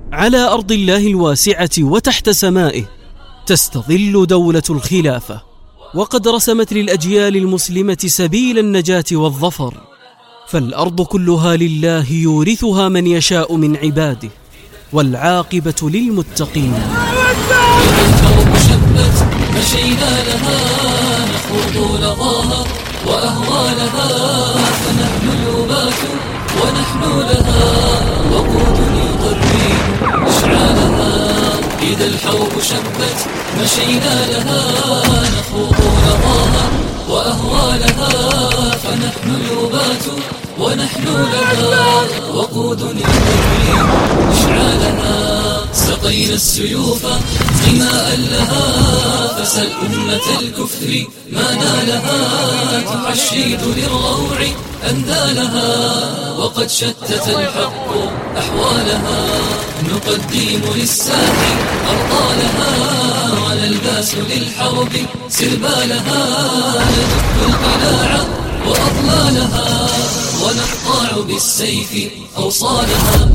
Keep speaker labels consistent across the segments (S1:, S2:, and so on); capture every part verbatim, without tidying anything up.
S1: على أرض الله الواسعة وتحت سمائه تستظل دولة الخلافة، وقد رسمت للأجيال المسلمة سبيل النجاة والظفر، فالأرض كلها لله يورثها من يشاء من عباده، والعاقبة للمتقين.
S2: الحرب شبت مشينا لها نخوض لظاها وأهوالها، فنحن الأبات ونحن لها وقود للغر إشعالها. إذا الحرب شبت مشينا لها نخوض لظاها وأهوالها، فنحن الأبات ونحن لها وقود للغر إشعالها. سقينا السيوف غماء لها، فسل أمة الكفر ما نالها. تحشيد للروع أنذالها، وقد شتت الحق أحوالها. نقدم للساح أرطالها، ونلباس للحرب سربالها. ندق القلاع وأضلالها، ونقطع بالسيف أوصالها.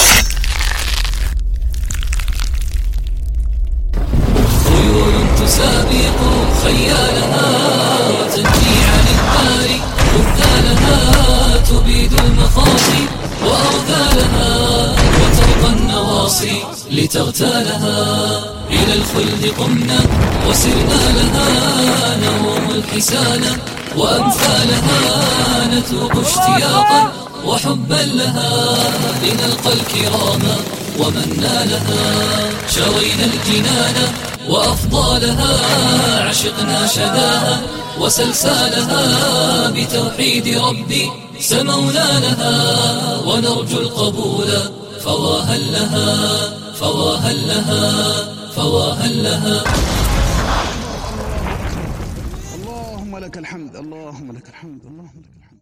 S2: تسابق خيالها، وتنجي عن النار مثالها. تبيد المخاطي وأرذالها، وترقى النواصي لتغتالها. إلى الخلد قمنا وسرنا لها، نروم الحسان وأمثالها. نتوق اشتياقا وحبا لها، لنلقى الكرام ومن نالها. شرينا الجنان وأفضالها، عشقنا شذاها وسلسالها. بتوحيد ربي سمونا لها، ونرجو القبول فواها لها فواها لها فواها لها.
S3: اللهم لك الحمد، اللهم لك الحمد، اللهم لك الحمد.